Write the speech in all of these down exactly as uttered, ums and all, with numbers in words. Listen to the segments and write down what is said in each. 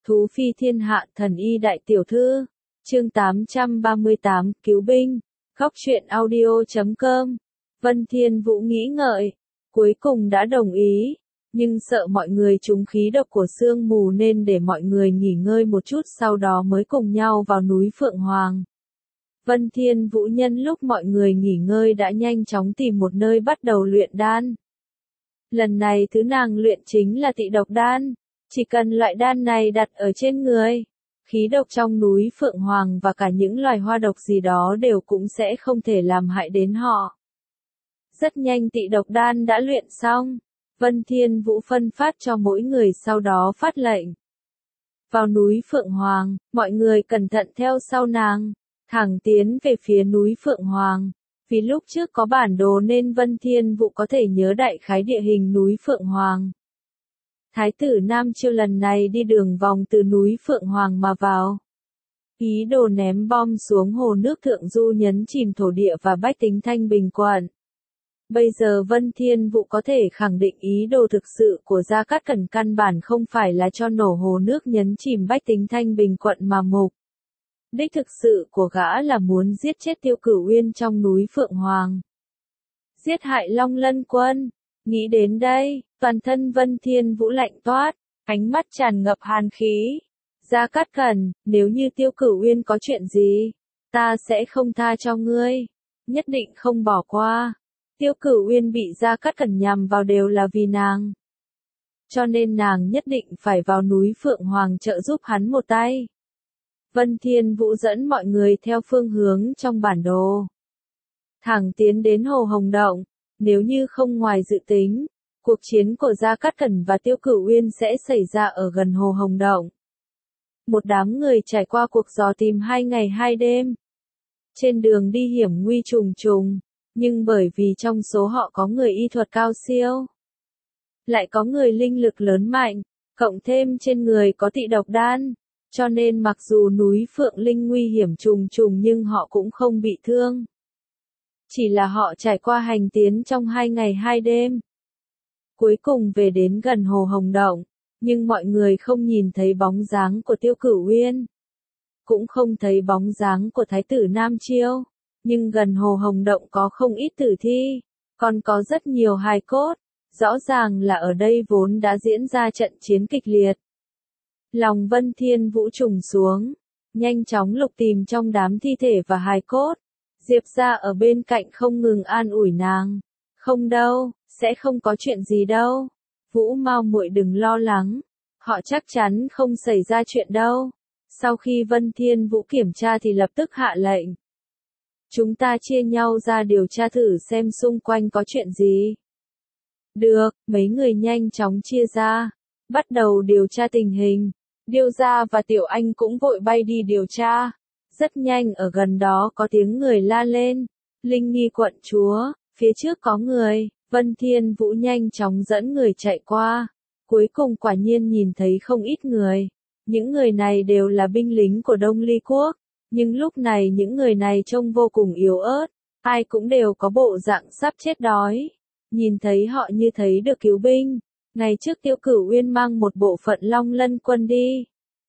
Thú phi thiên hạ thần y đại tiểu thư. Chương tám trăm ba mươi tám, cứu binh. Góc truyện audio chấm com. Vân Thiên Vũ nghĩ ngợi, cuối cùng đã đồng ý, nhưng sợ mọi người trúng khí độc của sương mù nên để mọi người nghỉ ngơi một chút sau đó mới cùng nhau vào núi Phượng Hoàng. Vân Thiên Vũ nhân lúc mọi người nghỉ ngơi đã nhanh chóng tìm một nơi bắt đầu luyện đan. Lần này thứ nàng luyện chính là tị độc đan, chỉ cần loại đan này đặt ở trên người, khí độc trong núi Phượng Hoàng và cả những loài hoa độc gì đó đều cũng sẽ không thể làm hại đến họ. Rất nhanh tị độc đan đã luyện xong, Vân Thiên Vũ phân phát cho mỗi người sau đó phát lệnh. Vào núi Phượng Hoàng, mọi người cẩn thận theo sau nàng, thẳng tiến về phía núi Phượng Hoàng. Vì lúc trước có bản đồ nên Vân Thiên Vũ có thể nhớ đại khái địa hình núi Phượng Hoàng. Thái tử Nam Chiêu lần này đi đường vòng từ núi Phượng Hoàng mà vào. Ý đồ ném bom xuống hồ nước Thượng Du nhấn chìm thổ địa và bách tính Thanh Bình quận. Bây giờ Vân Thiên Vũ có thể khẳng định ý đồ thực sự của Gia Cát Cẩn căn bản không phải là cho nổ hồ nước nhấn chìm bách tính Thanh Bình quận mà mục. Đích thực sự của gã là muốn giết chết Tiêu Cửu Uyên trong núi Phượng Hoàng. Giết hại Long Lân quân. Nghĩ đến đây, toàn thân Vân Thiên Vũ lạnh toát, ánh mắt tràn ngập hàn khí. Gia Cát Cẩn, nếu như Tiêu Cửu Uyên có chuyện gì, ta sẽ không tha cho ngươi. Nhất định không bỏ qua. Tiêu Cửu Uyên bị Gia Cát Cẩn nhằm vào đều là vì nàng. Cho nên nàng nhất định phải vào núi Phượng Hoàng trợ giúp hắn một tay. Vân Thiên Vũ dẫn mọi người theo phương hướng trong bản đồ. Thẳng tiến đến Hồ Hồng Động, nếu như không ngoài dự tính, cuộc chiến của Gia Cát Cẩn và Tiêu Cửu Uyên sẽ xảy ra ở gần Hồ Hồng Động. Một đám người trải qua cuộc dò tìm hai ngày hai đêm. Trên đường đi hiểm nguy trùng trùng, nhưng bởi vì trong số họ có người y thuật cao siêu, lại có người linh lực lớn mạnh, cộng thêm trên người có tị độc đan. Cho nên mặc dù núi Phượng Linh nguy hiểm trùng trùng nhưng họ cũng không bị thương. Chỉ là họ trải qua hành tiến trong hai ngày hai đêm. Cuối cùng về đến gần Hồ Hồng Động, nhưng mọi người không nhìn thấy bóng dáng của Tiêu Cửu Uyên. Cũng không thấy bóng dáng của Thái tử Nam Chiêu. Nhưng gần Hồ Hồng Động có không ít tử thi, còn có rất nhiều hài cốt. Rõ ràng là ở đây vốn đã diễn ra trận chiến kịch liệt. Lòng Vân Thiên Vũ trùng xuống, nhanh chóng lục tìm trong đám thi thể và hài cốt. Diệp Gia ở bên cạnh không ngừng an ủi nàng. Không đâu, sẽ không có chuyện gì đâu. Vũ Mao muội đừng lo lắng, họ chắc chắn không xảy ra chuyện đâu. Sau khi Vân Thiên Vũ kiểm tra thì lập tức hạ lệnh. Chúng ta chia nhau ra điều tra thử xem xung quanh có chuyện gì. Được, mấy người nhanh chóng chia ra, bắt đầu điều tra tình hình. Điêu Gia và Tiểu Anh cũng vội bay đi điều tra. Rất nhanh ở gần đó có tiếng người la lên. Linh Nghi quận chúa, phía trước có người. Vân Thiên Vũ nhanh chóng dẫn người chạy qua. Cuối cùng quả nhiên nhìn thấy không ít người. Những người này đều là binh lính của Đông Ly Quốc. Nhưng lúc này những người này trông vô cùng yếu ớt. Ai cũng đều có bộ dạng sắp chết đói. Nhìn thấy họ như thấy được cứu binh. Ngày trước Tiêu Cửu Uyên mang một bộ phận Long Lân quân đi.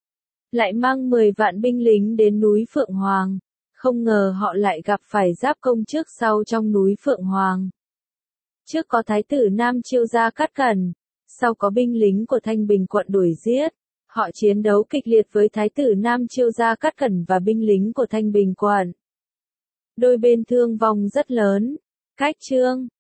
Lại mang mười vạn binh lính đến núi Phượng Hoàng. Không ngờ họ lại gặp phải giáp công trước sau trong núi Phượng Hoàng. Trước có Thái tử Nam Chiêu Gia Cát Cẩn. Sau có binh lính của Thanh Bình quận đuổi giết. Họ chiến đấu kịch liệt với Thái tử Nam Chiêu Gia Cát Cẩn và binh lính của Thanh Bình quận. Đôi bên thương vong rất lớn. Cách chương